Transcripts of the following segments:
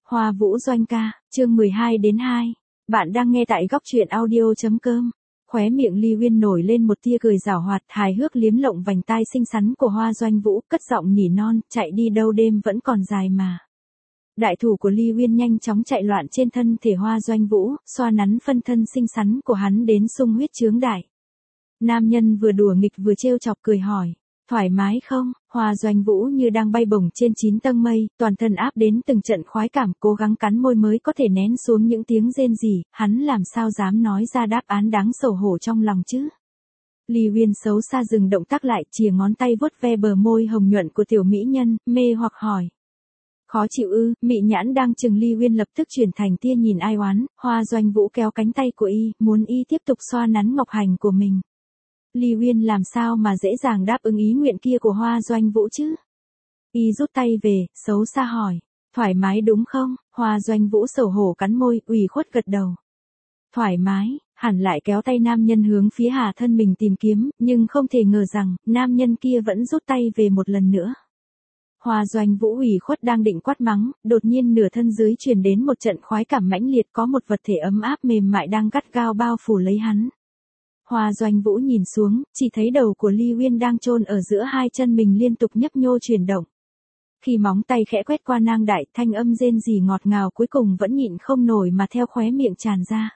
Hoa Vũ Doanh ca, chương 12-2. Bạn đang nghe tại góc truyện audio.com. Khóe miệng Ly Uyên nổi lên một tia cười giảo hoạt, hài hước liếm lộng vành tai xinh xắn của Hoa Doanh Vũ, cất giọng nỉ non, chạy đi đâu đêm vẫn còn dài mà. Đại thủ của Ly Uyên nhanh chóng chạy loạn trên thân thể Hoa Doanh Vũ, xoa nắn phân thân xinh xắn của hắn đến sung huyết chướng đại. Nam nhân vừa đùa nghịch vừa trêu chọc cười hỏi. Thoải mái không? Hoa Doanh Vũ như đang bay bổng trên 9 tầng mây, toàn thân áp đến từng trận khoái cảm, cố gắng cắn môi mới có thể nén xuống những tiếng rên rỉ, hắn làm sao dám nói ra đáp án đáng xấu hổ trong lòng chứ. Ly Uyên xấu xa dừng động tác lại, chìa ngón tay vuốt ve bờ môi hồng nhuận của tiểu mỹ nhân, mê hoặc hỏi. Khó chịu ư? Mị nhãn đang chừng Ly Uyên lập tức chuyển thành tia nhìn ai oán, Hoa Doanh Vũ kéo cánh tay của y, muốn y tiếp tục xoa nắn ngọc hành của mình. Ly Uyên làm sao mà dễ dàng đáp ứng ý nguyện kia của Hoa Doanh Vũ chứ? Y rút tay về, xấu xa hỏi. Thoải mái đúng không? Hoa Doanh Vũ xấu hổ cắn môi, ủy khuất gật đầu. Thoải mái, hẳn lại kéo tay nam nhân hướng phía hạ thân mình tìm kiếm, nhưng không thể ngờ rằng, nam nhân kia vẫn rút tay về một lần nữa. Hoa Doanh Vũ ủy khuất đang định quát mắng, đột nhiên nửa thân dưới truyền đến một trận khoái cảm mãnh liệt, có một vật thể ấm áp mềm mại đang gắt gao bao phủ lấy hắn. Hoa Doanh Vũ nhìn xuống, chỉ thấy đầu của Ly Uyên đang chôn ở giữa hai chân mình liên tục nhấp nhô chuyển động. Khi móng tay khẽ quét qua nang đại, thanh âm rên rỉ ngọt ngào cuối cùng vẫn nhịn không nổi mà theo khóe miệng tràn ra.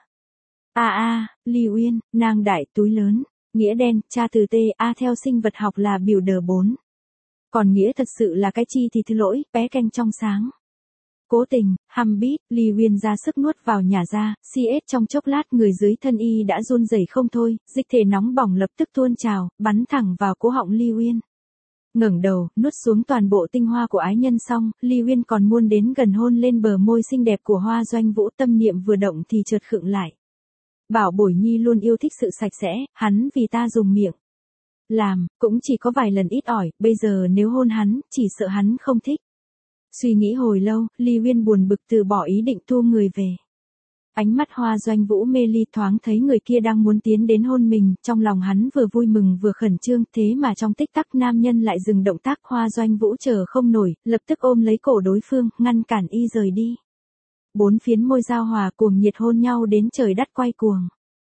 Ly Uyên, nang đại túi lớn, nghĩa đen, tra từ TA theo sinh vật học là biểu đờ 4. Còn nghĩa thật sự là cái chi thì thứ lỗi, bé canh trong sáng. Cố tình, bít, Ly Uyên ra sức nuốt vào nhả ra, CS trong chốc lát người dưới thân y đã run rẩy không thôi, dịch thể nóng bỏng lập tức tuôn trào, bắn thẳng vào cổ họng Ly Uyên. Ngẩng đầu, nuốt xuống toàn bộ tinh hoa của ái nhân xong, Ly Uyên còn muốn đến gần hôn lên bờ môi xinh đẹp của Hoa Doanh Vũ, tâm niệm vừa động thì chợt khựng lại. Bảo bối nhi luôn yêu thích sự sạch sẽ, hắn vì ta dùng miệng làm, cũng chỉ có vài lần ít ỏi, bây giờ nếu hôn hắn, chỉ sợ hắn không thích. Suy nghĩ hồi lâu, Ly Uyên buồn bực từ bỏ ý định thu người về. Ánh mắt Hoa Doanh Vũ mê ly, thoáng thấy người kia đang muốn tiến đến hôn mình, trong lòng hắn vừa vui mừng vừa khẩn trương, thế mà trong tích tắc nam nhân lại dừng động tác. Hoa Doanh Vũ chờ không nổi, lập tức ôm lấy cổ đối phương, ngăn cản y rời đi. Bốn phiến môi giao hòa cuồng nhiệt hôn nhau đến trời đất quay cuồng.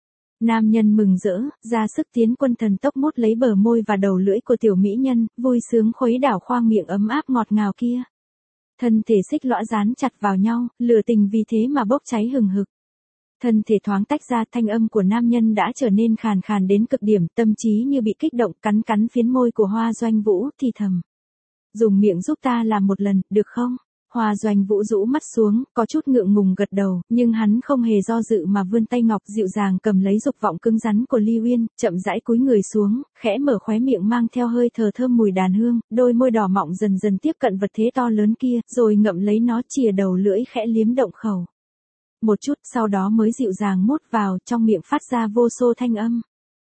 Nam nhân mừng rỡ, ra sức tiến quân thần tốc mút lấy bờ môi và đầu lưỡi của tiểu mỹ nhân, vui sướng khuấy đảo khoang miệng ấm áp ngọt ngào kia. Thân thể xích lõa dán chặt vào nhau, lửa tình vì thế mà bốc cháy hừng hực. Thân thể thoáng tách ra, thanh âm của nam nhân đã trở nên khàn khàn đến cực điểm, tâm trí như bị kích động, cắn cắn phiến môi của Hoa Doanh Vũ, thì thầm. Dùng miệng giúp ta làm một lần, được không? Hoa Doanh Vũ rũ mắt xuống, có chút ngượng ngùng gật đầu, nhưng hắn không hề do dự mà vươn tay ngọc dịu dàng cầm lấy dục vọng cứng rắn của Ly Uyên, chậm rãi cúi người xuống, khẽ mở khóe miệng mang theo hơi thở thơm mùi đàn hương, đôi môi đỏ mọng dần dần tiếp cận vật thế to lớn kia, rồi ngậm lấy nó, chìa đầu lưỡi khẽ liếm động khẩu. Một chút, sau đó mới dịu dàng mút vào, trong miệng phát ra vô số thanh âm.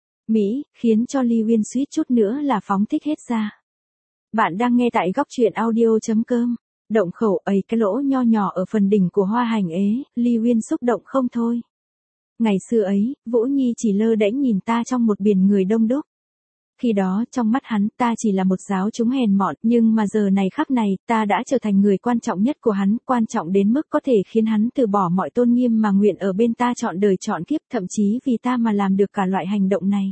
Mỹ, khiến cho Ly Uyên suýt chút nữa là phóng thích hết ra. Bạn đang nghe tại góc truyện audio.com. Động khẩu ấy, cái lỗ nho nhỏ ở phần đỉnh của hoa hành ế, Ly Uyên xúc động không thôi. Ngày xưa ấy, Vũ Nhi chỉ lơ đễnh nhìn ta trong một biển người đông đúc. Khi đó, trong mắt hắn, ta chỉ là một giáo chúng hèn mọn, nhưng mà giờ này khắc này, ta đã trở thành người quan trọng nhất của hắn, quan trọng đến mức có thể khiến hắn từ bỏ mọi tôn nghiêm mà nguyện ở bên ta trọn đời trọn kiếp, thậm chí vì ta mà làm được cả loại hành động này.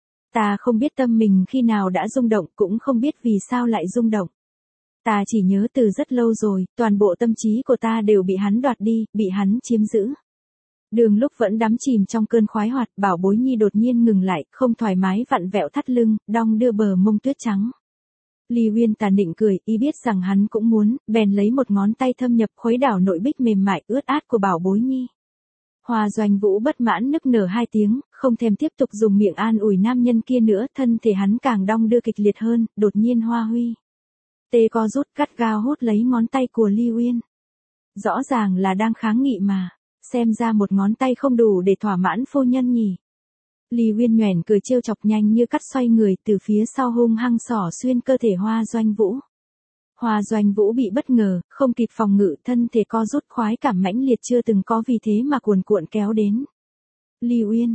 Ta không biết tâm mình khi nào đã rung động, cũng không biết vì sao lại rung động. Ta chỉ nhớ từ rất lâu rồi, toàn bộ tâm trí của ta đều bị hắn đoạt đi, bị hắn chiếm giữ. Đường lúc vẫn đắm chìm trong cơn khoái hoạt, Bảo Bối Nhi đột nhiên ngừng lại, không thoải mái vặn vẹo thắt lưng, đong đưa bờ mông tuyết trắng. Ly Uyên tà nịnh cười, y biết rằng hắn cũng muốn, bèn lấy một ngón tay thâm nhập khuấy đảo nội bích mềm mại ướt át của Bảo Bối Nhi. Hoa Doanh Vũ bất mãn nức nở hai tiếng, không thèm tiếp tục dùng miệng an ủi nam nhân kia nữa, thân thể hắn càng đong đưa kịch liệt hơn, đột nhiên Hoa Huy. Tê co rút cắt gao hút lấy ngón tay của Ly Uyên. Rõ ràng là đang kháng nghị mà, xem ra một ngón tay không đủ để thỏa mãn phu nhân nhỉ. Ly Uyên nhoẻn cười trêu chọc, nhanh như cắt xoay người từ phía sau hung hăng xỏ xuyên cơ thể Hoa Doanh Vũ. Hoa Doanh Vũ bị bất ngờ, không kịp phòng ngự, thân thể co rút, khoái cảm mãnh liệt chưa từng có vì thế mà cuồn cuộn kéo đến. Ly Uyên,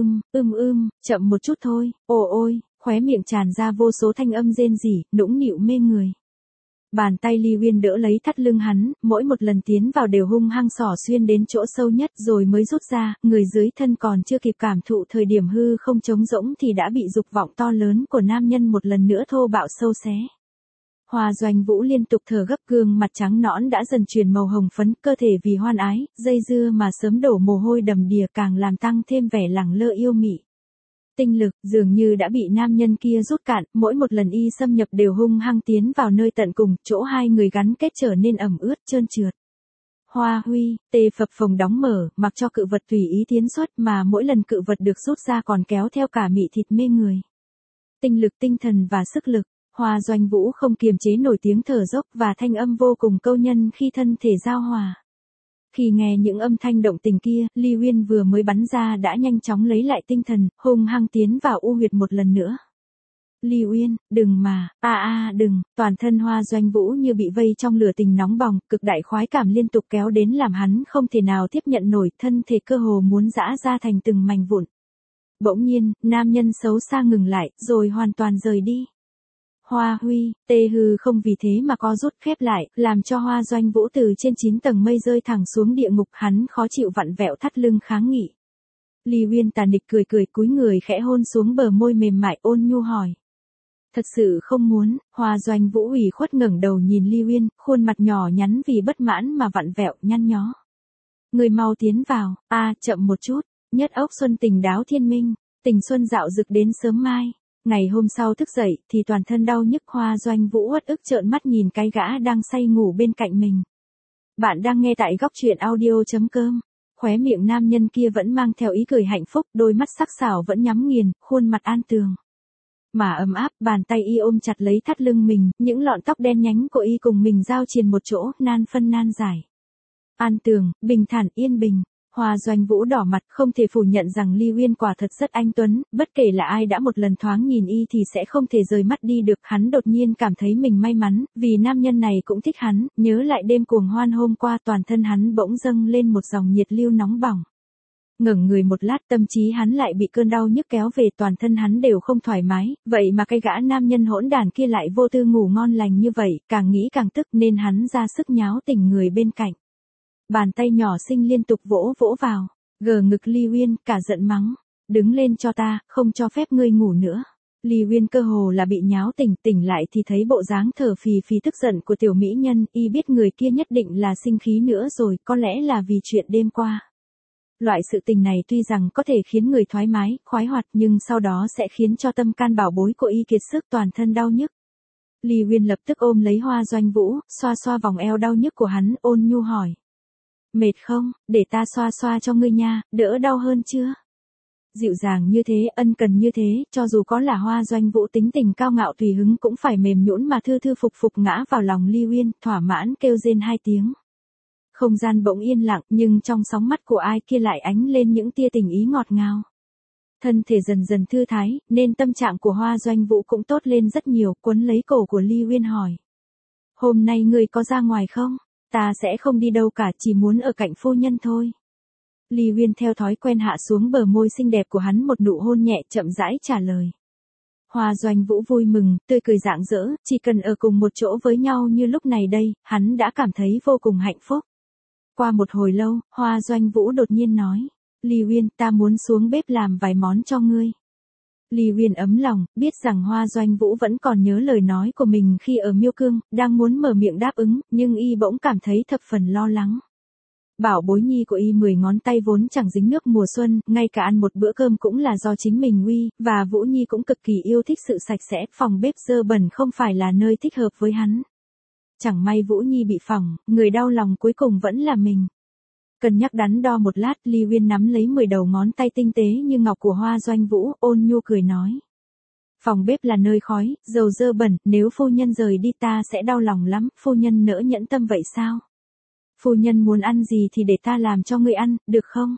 chậm một chút thôi, ồ ôi, khóe miệng tràn ra vô số thanh âm rên rỉ, nũng nịu mê người. Bàn tay Ly Uyên đỡ lấy thắt lưng hắn, mỗi một lần tiến vào đều hung hăng xỏ xuyên đến chỗ sâu nhất rồi mới rút ra, người dưới thân còn chưa kịp cảm thụ thời điểm hư không trống rỗng thì đã bị dục vọng to lớn của nam nhân một lần nữa thô bạo sâu xé. Hoa Doanh Vũ liên tục thở gấp, gương mặt trắng nõn đã dần chuyển màu hồng phấn, cơ thể vì hoan ái, dây dưa mà sớm đổ mồ hôi đầm đìa càng làm tăng thêm vẻ lẳng lơ yêu mị. Tinh lực dường như đã bị nam nhân kia rút cạn, mỗi một lần y xâm nhập đều hung hăng tiến vào nơi tận cùng, chỗ hai người gắn kết trở nên ẩm ướt trơn trượt. Hoa huy, tê phập phồng đóng mở, mặc cho cự vật tùy ý tiến xuất mà mỗi lần cự vật được rút ra còn kéo theo cả mị thịt mê người. Tinh lực, tinh thần và sức lực. Hoa Doanh Vũ không kiềm chế nổi tiếng thở dốc và thanh âm vô cùng câu nhân khi thân thể giao hòa. Khi nghe những âm thanh động tình kia, Ly Uyên vừa mới bắn ra đã nhanh chóng lấy lại tinh thần, hung hăng tiến vào u huyệt một lần nữa. Ly Uyên, đừng mà, đừng, toàn thân Hoa Doanh Vũ như bị vây trong lửa tình nóng bỏng, cực đại khoái cảm liên tục kéo đến làm hắn không thể nào tiếp nhận nổi, thân thể cơ hồ muốn giã ra thành từng mảnh vụn. Bỗng nhiên, nam nhân xấu xa ngừng lại, rồi hoàn toàn rời đi. Hoa huy, tê hư không vì thế mà co rút khép lại, làm cho Hoa Doanh Vũ từ trên 9 tầng mây rơi thẳng xuống địa ngục, hắn khó chịu vặn vẹo thắt lưng kháng nghị. Ly Uyên tà nịch cười cười cúi người khẽ hôn xuống bờ môi mềm mại, ôn nhu hỏi. Thật sự không muốn. Hoa Doanh Vũ ủy khuất ngẩng đầu nhìn Ly Uyên, khuôn mặt nhỏ nhắn vì bất mãn mà vặn vẹo, nhăn nhó. Người mau tiến vào, chậm một chút, nhất ốc xuân tình đáo thiên minh, tình xuân dạo rực đến sớm mai. Ngày hôm sau thức dậy thì toàn thân đau nhức, Hoa Doanh Vũ uất ức trợn mắt nhìn cái gã đang say ngủ bên cạnh mình. Bạn đang nghe tại góc truyện audio.com. Khóe miệng nam nhân kia vẫn mang theo ý cười hạnh phúc, đôi mắt sắc sảo vẫn nhắm nghiền, khuôn mặt an tường. Mà ấm áp, bàn tay y ôm chặt lấy thắt lưng mình, những lọn tóc đen nhánh của y cùng mình giao triền một chỗ, nan phân nan giải. An tường, bình thản, yên bình. Hoa Doanh Vũ đỏ mặt, không thể phủ nhận rằng Ly Uyên quả thật rất anh tuấn, bất kể là ai đã một lần thoáng nhìn y thì sẽ không thể rời mắt đi được. Hắn đột nhiên cảm thấy mình may mắn, vì nam nhân này cũng thích hắn, nhớ lại đêm cuồng hoan hôm qua, toàn thân hắn bỗng dâng lên một dòng nhiệt lưu nóng bỏng. Ngẩng người một lát, tâm trí hắn lại bị cơn đau nhức kéo về, toàn thân hắn đều không thoải mái, vậy mà cái gã nam nhân hỗn đản kia lại vô tư ngủ ngon lành như vậy, càng nghĩ càng tức nên hắn ra sức nháo tỉnh người bên cạnh. Bàn tay nhỏ xinh liên tục vỗ vỗ vào, gờ ngực Ly Uyên, cả giận mắng. Đứng lên cho ta, không cho phép ngươi ngủ nữa. Ly Uyên cơ hồ là bị nháo tỉnh lại thì thấy bộ dáng thở phì phì tức giận của tiểu mỹ nhân, y biết người kia nhất định là sinh khí nữa rồi, có lẽ là vì chuyện đêm qua. Loại sự tình này tuy rằng có thể khiến người thoải mái, khoái hoạt nhưng sau đó sẽ khiến cho tâm can bảo bối của y kiệt sức, toàn thân đau nhức. Ly Uyên lập tức ôm lấy Hoa Doanh Vũ, xoa xoa vòng eo đau nhức của hắn, ôn nhu hỏi. Mệt không, để ta xoa xoa cho ngươi nha, đỡ đau hơn chưa? Dịu dàng như thế, ân cần như thế, cho dù có là Hoa Doanh Vũ tính tình cao ngạo tùy hứng cũng phải mềm nhũn mà thư thư phục phục ngã vào lòng Ly Uyên, thỏa mãn kêu rên 2 tiếng. Không gian bỗng yên lặng, nhưng trong sóng mắt của ai kia lại ánh lên những tia tình ý ngọt ngào. Thân thể dần dần thư thái, nên tâm trạng của Hoa Doanh Vũ cũng tốt lên rất nhiều, quấn lấy cổ của Ly Uyên hỏi. Hôm nay ngươi có ra ngoài không? Ta sẽ không đi đâu cả, chỉ muốn ở cạnh phu nhân thôi. Ly Uyên theo thói quen hạ xuống bờ môi xinh đẹp của hắn một nụ hôn nhẹ, chậm rãi trả lời. Hoa Doanh Vũ vui mừng, tươi cười rạng rỡ, chỉ cần ở cùng một chỗ với nhau như lúc này đây, hắn đã cảm thấy vô cùng hạnh phúc. Qua một hồi lâu, Hoa Doanh Vũ đột nhiên nói. Ly Uyên, ta muốn xuống bếp làm vài món cho ngươi. Ly Uyên ấm lòng, biết rằng Hoa Doanh Vũ vẫn còn nhớ lời nói của mình khi ở Miêu Cương, đang muốn mở miệng đáp ứng, nhưng y bỗng cảm thấy thập phần lo lắng. Bảo bối nhi của y 10 ngón tay vốn chẳng dính nước mùa xuân, ngay cả ăn một bữa cơm cũng là do chính mình uy, và Vũ Nhi cũng cực kỳ yêu thích sự sạch sẽ, phòng bếp dơ bẩn không phải là nơi thích hợp với hắn. Chẳng may Vũ Nhi bị phỏng, người đau lòng cuối cùng vẫn là mình. Cân nhắc đắn đo một lát, Ly Uyên nắm lấy 10 đầu ngón tay tinh tế như ngọc của Hoa Doanh Vũ, ôn nhu cười nói. Phòng bếp là nơi khói, dầu dơ bẩn, nếu phu nhân rời đi ta sẽ đau lòng lắm, phu nhân nỡ nhẫn tâm vậy sao? Phu nhân muốn ăn gì thì để ta làm cho ngươi ăn, được không?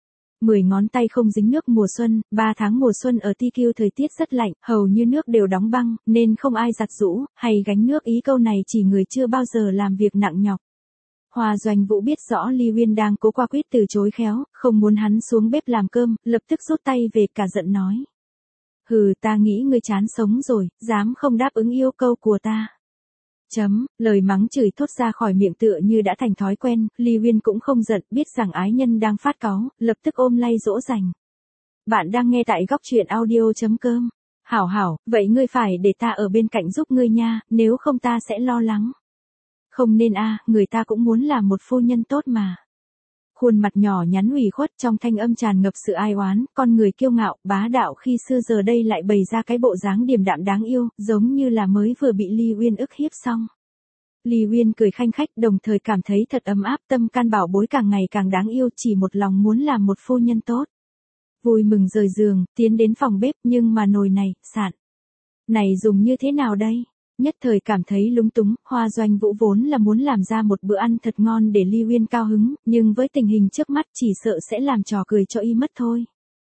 10 ngón tay không dính nước mùa xuân, 3 tháng mùa xuân ở TQ thời tiết rất lạnh, hầu như nước đều đóng băng, nên không ai giặt giũ, hay gánh nước, ý câu này chỉ người chưa bao giờ làm việc nặng nhọc. Hoa Doanh Vũ biết rõ Ly Uyên đang cố qua quýt từ chối khéo, không muốn hắn xuống bếp làm cơm, lập tức rút tay về, cả giận nói. Hừ, ta nghĩ ngươi chán sống rồi, dám không đáp ứng yêu cầu của ta. Lời mắng chửi thốt ra khỏi miệng tựa như đã thành thói quen, Ly Uyên cũng không giận, biết rằng ái nhân đang phát cáu, lập tức ôm lay dỗ dành. Bạn đang nghe tại góc truyện audio.com. Hảo hảo, vậy ngươi phải để ta ở bên cạnh giúp ngươi nha, nếu không ta sẽ lo lắng. Không nên người ta cũng muốn là một phu nhân tốt mà. Khuôn mặt nhỏ nhắn ủy khuất trong thanh âm tràn ngập sự ai oán, con người kiêu ngạo, bá đạo khi xưa giờ đây lại bày ra cái bộ dáng điềm đạm đáng yêu, giống như là mới vừa bị Ly Uyên ức hiếp xong. Ly Uyên cười khanh khách, đồng thời cảm thấy thật ấm áp, tâm can bảo bối càng ngày càng đáng yêu, chỉ một lòng muốn làm một phu nhân tốt. Vui mừng rời giường, tiến đến phòng bếp, nhưng mà nồi này, sạn. Này dùng như thế nào đây? Nhất thời cảm thấy lúng túng, Hoa Doanh Vũ vốn là muốn làm ra một bữa ăn thật ngon để Ly Uyên cao hứng, nhưng với tình hình trước mắt chỉ sợ sẽ làm trò cười cho y mất thôi.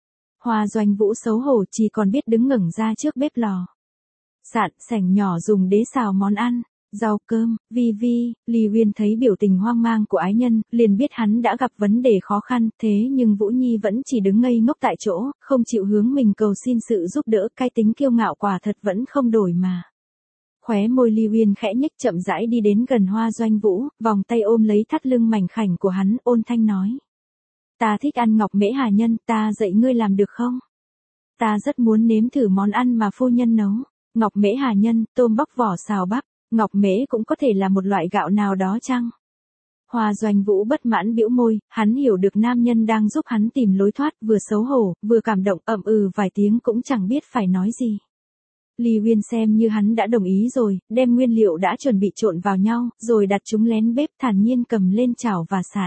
Hoa Doanh Vũ xấu hổ chỉ còn biết đứng ngẩng ra trước bếp lò. Sạn, sảnh nhỏ dùng để xào món ăn, rau cơm, vi. Ly Uyên thấy biểu tình hoang mang của ái nhân, liền biết hắn đã gặp vấn đề khó khăn, thế nhưng Vũ Nhi vẫn chỉ đứng ngây ngốc tại chỗ, không chịu hướng mình cầu xin sự giúp đỡ, cái tính kiêu ngạo quả thật vẫn không đổi mà. Khóe môi Ly Uyên khẽ nhếch, chậm rãi đi đến gần Hoa Doanh Vũ, vòng tay ôm lấy thắt lưng mảnh khảnh của hắn, ôn thanh nói. Ta thích ăn ngọc mễ hà nhân, ta dạy ngươi làm được không? Ta rất muốn nếm thử món ăn mà phu nhân nấu. Ngọc mễ hà nhân, tôm bóc vỏ xào bắp, ngọc mễ cũng có thể là một loại gạo nào đó chăng? Hoa Doanh Vũ bất mãn bĩu môi, hắn hiểu được nam nhân đang giúp hắn tìm lối thoát, vừa xấu hổ, vừa cảm động, vài tiếng cũng chẳng biết phải nói gì. Ly Uyên xem như hắn đã đồng ý rồi, đem nguyên liệu đã chuẩn bị trộn vào nhau, rồi đặt chúng lén bếp, thản nhiên cầm lên chảo và sạn.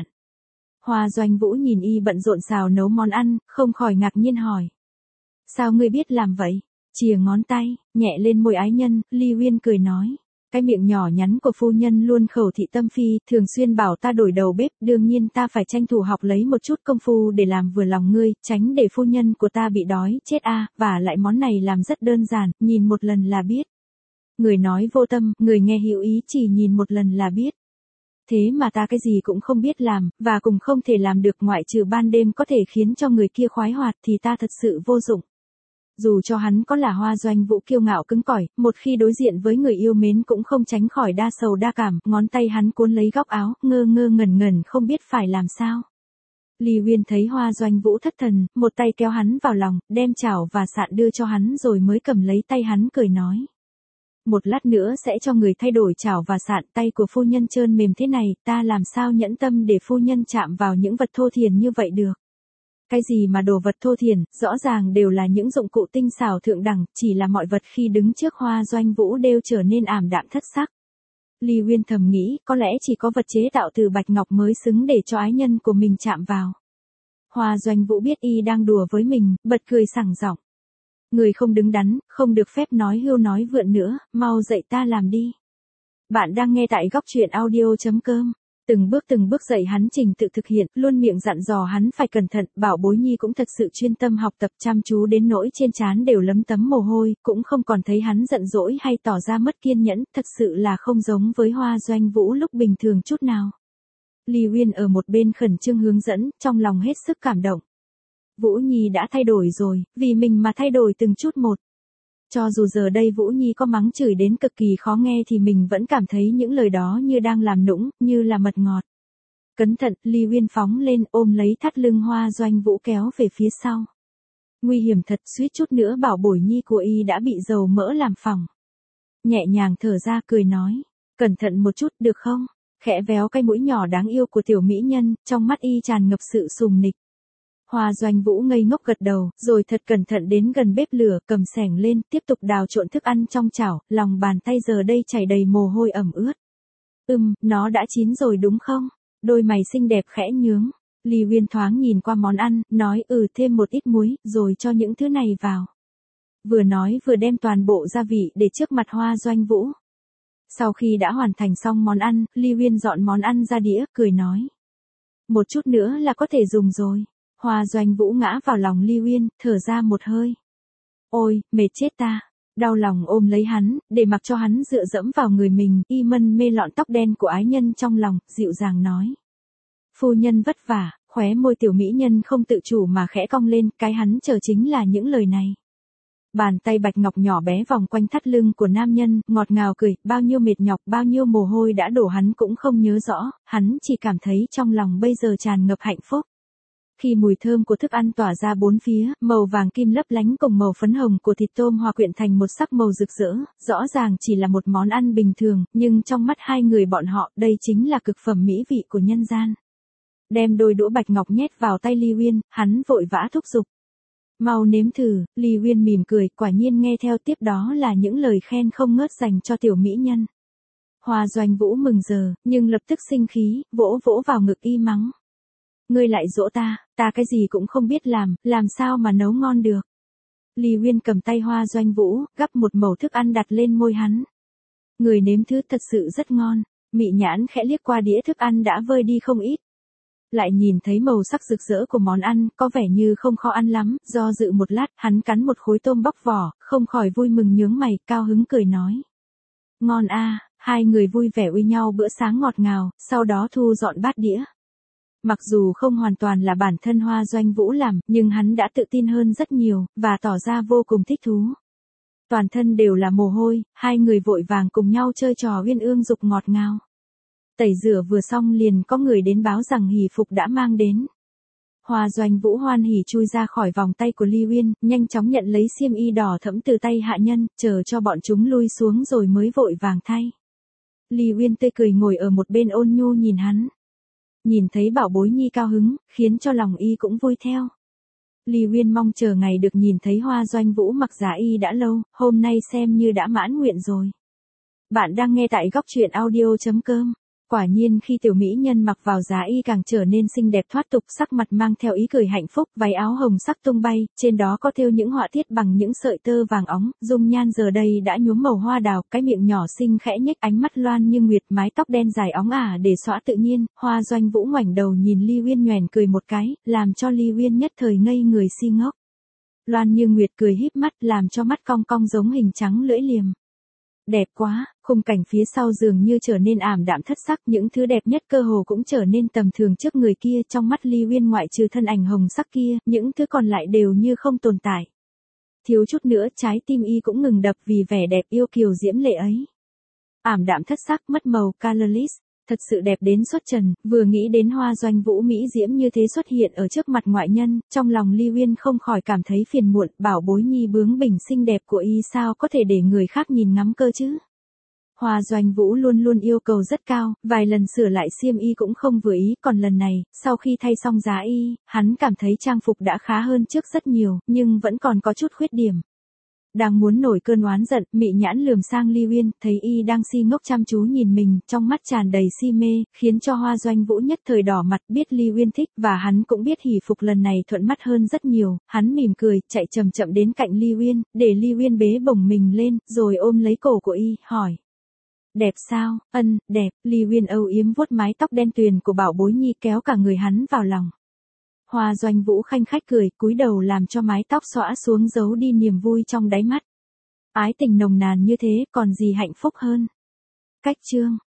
Hoa Doanh Vũ nhìn y bận rộn xào nấu món ăn, không khỏi ngạc nhiên hỏi. Sao ngươi biết làm vậy? Chìa ngón tay, nhẹ lên môi ái nhân, Ly Uyên cười nói. Cái miệng nhỏ nhắn của phu nhân luôn khẩu thị tâm phi, thường xuyên bảo ta đổi đầu bếp, đương nhiên ta phải tranh thủ học lấy một chút công phu để làm vừa lòng ngươi, tránh để phu nhân của ta bị đói, chết và lại món này làm rất đơn giản, nhìn một lần là biết. Người nói vô tâm, người nghe hữu ý, chỉ nhìn một lần là biết. Thế mà ta cái gì cũng không biết làm, và cũng không thể làm được, ngoại trừ ban đêm có thể khiến cho người kia khoái hoạt thì ta thật sự vô dụng. Dù cho hắn có là Hoa Doanh Vũ kiêu ngạo cứng cỏi, một khi đối diện với người yêu mến cũng không tránh khỏi đa sầu đa cảm, ngón tay hắn cuốn lấy góc áo, ngơ ngẩn không biết phải làm sao. Ly Uyên thấy Hoa Doanh Vũ thất thần, một tay kéo hắn vào lòng, đem chảo và sạn đưa cho hắn rồi mới cầm lấy tay hắn cười nói. Một lát nữa sẽ cho người thay đổi chảo và sạn, tay của phu nhân trơn mềm thế này, ta làm sao nhẫn tâm để phu nhân chạm vào những vật thô thiển như vậy được. Cái gì mà đồ vật thô thiển, rõ ràng đều là những dụng cụ tinh xảo thượng đẳng, chỉ là mọi vật khi đứng trước Hoa Doanh Vũ đều trở nên ảm đạm thất sắc. Ly Uyên thầm nghĩ, có lẽ chỉ có vật chế tạo từ bạch ngọc mới xứng để cho ái nhân của mình chạm vào. Hoa Doanh Vũ biết y đang đùa với mình, bật cười sảng giọng. Người không đứng đắn, không được phép nói hưu nói vượn nữa, mau dạy ta làm đi. Bạn đang nghe tại góc truyện audio.com. Từng bước dạy hắn trình tự thực hiện, luôn miệng dặn dò hắn phải cẩn thận, bảo bối nhi cũng thật sự chuyên tâm học tập chăm chú đến nỗi trên trán đều lấm tấm mồ hôi, cũng không còn thấy hắn giận dỗi hay tỏ ra mất kiên nhẫn, thật sự là không giống với Hoa Doanh Vũ lúc bình thường chút nào. Ly Uyên ở một bên khẩn trương hướng dẫn, trong lòng hết sức cảm động. Vũ Nhi đã thay đổi rồi, vì mình mà thay đổi từng chút một. Cho dù giờ đây Vũ Nhi có mắng chửi đến cực kỳ khó nghe thì mình vẫn cảm thấy những lời đó như đang làm nũng, như là mật ngọt. Cẩn thận, Ly Uyên phóng lên, ôm lấy thắt lưng Hoa Doanh Vũ kéo về phía sau. Nguy hiểm thật, suýt chút nữa bảo bối nhi của y đã bị dầu mỡ làm phỏng. Nhẹ nhàng thở ra cười nói, cẩn thận một chút được không? Khẽ véo cái mũi nhỏ đáng yêu của tiểu mỹ nhân, trong mắt y tràn ngập sự sùng nịch. Hoa Doanh Vũ ngây ngốc gật đầu, rồi thật cẩn thận đến gần bếp lửa, cầm xẻng lên, tiếp tục đào trộn thức ăn trong chảo, lòng bàn tay giờ đây chảy đầy mồ hôi ẩm ướt. Nó đã chín rồi đúng không? Đôi mày xinh đẹp khẽ nhướng. Ly Uyên thoáng nhìn qua món ăn, nói thêm một ít muối, rồi cho những thứ này vào. Vừa nói vừa đem toàn bộ gia vị để trước mặt Hoa Doanh Vũ. Sau khi đã hoàn thành xong món ăn, Ly Uyên dọn món ăn ra đĩa, cười nói. Một chút nữa là có thể dùng rồi. Hoa Doanh Vũ ngã vào lòng Ly Uyên, thở ra một hơi. Ôi, mệt chết ta. Đau lòng ôm lấy hắn, để mặc cho hắn dựa dẫm vào người mình, y mân mê lọn tóc đen của ái nhân trong lòng, dịu dàng nói. Phu nhân vất vả, khóe môi tiểu mỹ nhân không tự chủ mà khẽ cong lên, cái hắn chờ chính là những lời này. Bàn tay bạch ngọc nhỏ bé vòng quanh thắt lưng của nam nhân, ngọt ngào cười, bao nhiêu mệt nhọc, bao nhiêu mồ hôi đã đổ hắn cũng không nhớ rõ, hắn chỉ cảm thấy trong lòng bây giờ tràn ngập hạnh phúc. Khi mùi thơm của thức ăn tỏa ra bốn phía, màu vàng kim lấp lánh cùng màu phấn hồng của thịt tôm hòa quyện thành một sắc màu rực rỡ, rõ ràng chỉ là một món ăn bình thường, nhưng trong mắt hai người bọn họ, đây chính là cực phẩm mỹ vị của nhân gian. Đem đôi đũa bạch ngọc nhét vào tay Ly Uyên, hắn vội vã thúc giục. Mau nếm thử, Ly Uyên mỉm cười, quả nhiên nghe theo tiếp đó là những lời khen không ngớt dành cho tiểu mỹ nhân. Hoa Doanh Vũ mừng giờ, nhưng lập tức sinh khí, vỗ vỗ vào ngực y mắng. Ngươi lại dỗ ta cái gì cũng không biết làm sao mà nấu ngon được. Ly Uyên cầm tay Hoa Doanh Vũ, gắp một mẩu thức ăn đặt lên môi hắn. Người nếm thứ thật sự rất ngon, Mị Nhãn khẽ liếc qua đĩa thức ăn đã vơi đi không ít. Lại nhìn thấy màu sắc rực rỡ của món ăn, có vẻ như không khó ăn lắm, do dự một lát, hắn cắn một khối tôm bóc vỏ, không khỏi vui mừng nhướng mày, cao hứng cười nói. Ngon a, hai người vui vẻ uy nhau bữa sáng ngọt ngào, sau đó thu dọn bát đĩa. Mặc dù không hoàn toàn là bản thân Hoa Doanh Vũ làm, nhưng hắn đã tự tin hơn rất nhiều, và tỏ ra vô cùng thích thú. Toàn thân đều là mồ hôi, hai người vội vàng cùng nhau chơi trò uyên ương dục ngọt ngào. Tẩy rửa vừa xong liền có người đến báo rằng hỷ phục đã mang đến. Hoa Doanh Vũ hoan hỉ chui ra khỏi vòng tay của Ly Uyên, nhanh chóng nhận lấy xiêm y đỏ thẫm từ tay hạ nhân, chờ cho bọn chúng lui xuống rồi mới vội vàng thay. Ly Uyên tươi cười ngồi ở một bên ôn nhu nhìn hắn. Nhìn thấy bảo bối nhi cao hứng, khiến cho lòng y cũng vui theo. Ly Uyên mong chờ ngày được nhìn thấy Hoa Doanh Vũ mặc giá y đã lâu, hôm nay xem như đã mãn nguyện rồi. Bạn đang nghe tại góc truyện audio.com. Quả nhiên khi tiểu mỹ nhân mặc vào giá y càng trở nên xinh đẹp thoát tục, sắc mặt mang theo ý cười hạnh phúc, váy áo hồng sắc tung bay, trên đó có thêu những họa tiết bằng những sợi tơ vàng óng, dung nhan giờ đây đã nhuốm màu hoa đào, cái miệng nhỏ xinh khẽ nhếch, ánh mắt loan như nguyệt, mái tóc đen dài óng ả để xõa tự nhiên. Hoa Doanh Vũ ngoảnh đầu nhìn Ly Uyên nhoẻn cười một cái, làm cho Ly Uyên nhất thời ngây người si ngốc. Loan như nguyệt cười híp mắt, làm cho mắt cong cong giống hình trắng lưỡi liềm. Đẹp quá, khung cảnh phía sau dường như trở nên ảm đạm thất sắc, những thứ đẹp nhất cơ hồ cũng trở nên tầm thường trước người kia, trong mắt Ly Uyên ngoại trừ thân ảnh hồng sắc kia, những thứ còn lại đều như không tồn tại. Thiếu chút nữa trái tim y cũng ngừng đập vì vẻ đẹp yêu kiều diễm lệ ấy. Ảm đạm thất sắc, mất màu, colorless, thật sự đẹp đến xuất trần, vừa nghĩ đến Hoa Doanh Vũ mỹ diễm như thế xuất hiện ở trước mặt ngoại nhân, trong lòng Ly Uyên không khỏi cảm thấy phiền muộn, bảo bối nhi bướng bỉnh xinh đẹp của y sao có thể để người khác nhìn ngắm cơ chứ. Hoa Doanh Vũ luôn luôn yêu cầu rất cao, vài lần sửa lại xiêm y cũng không vừa ý, còn lần này, sau khi thay xong giá y, hắn cảm thấy trang phục đã khá hơn trước rất nhiều, nhưng vẫn còn có chút khuyết điểm. Đang muốn nổi cơn oán giận, Mị Nhãn lườm sang Ly Uyên, thấy y đang si ngốc chăm chú nhìn mình, trong mắt tràn đầy si mê, khiến cho Hoa Doanh Vũ nhất thời đỏ mặt, biết Ly Uyên thích, và hắn cũng biết hỷ phục lần này thuận mắt hơn rất nhiều, hắn mỉm cười, chạy chậm chậm đến cạnh Ly Uyên, để Ly Uyên bế bổng mình lên, rồi ôm lấy cổ của y, hỏi. Đẹp sao? Đẹp, Ly Uyên âu yếm vuốt mái tóc đen tuyền của bảo bối nhi, kéo cả người hắn vào lòng. Hoa Doanh Vũ khanh khách cười, cúi đầu làm cho mái tóc xõa xuống giấu đi niềm vui trong đáy mắt. Ái tình nồng nàn như thế, còn gì hạnh phúc hơn. Cách chương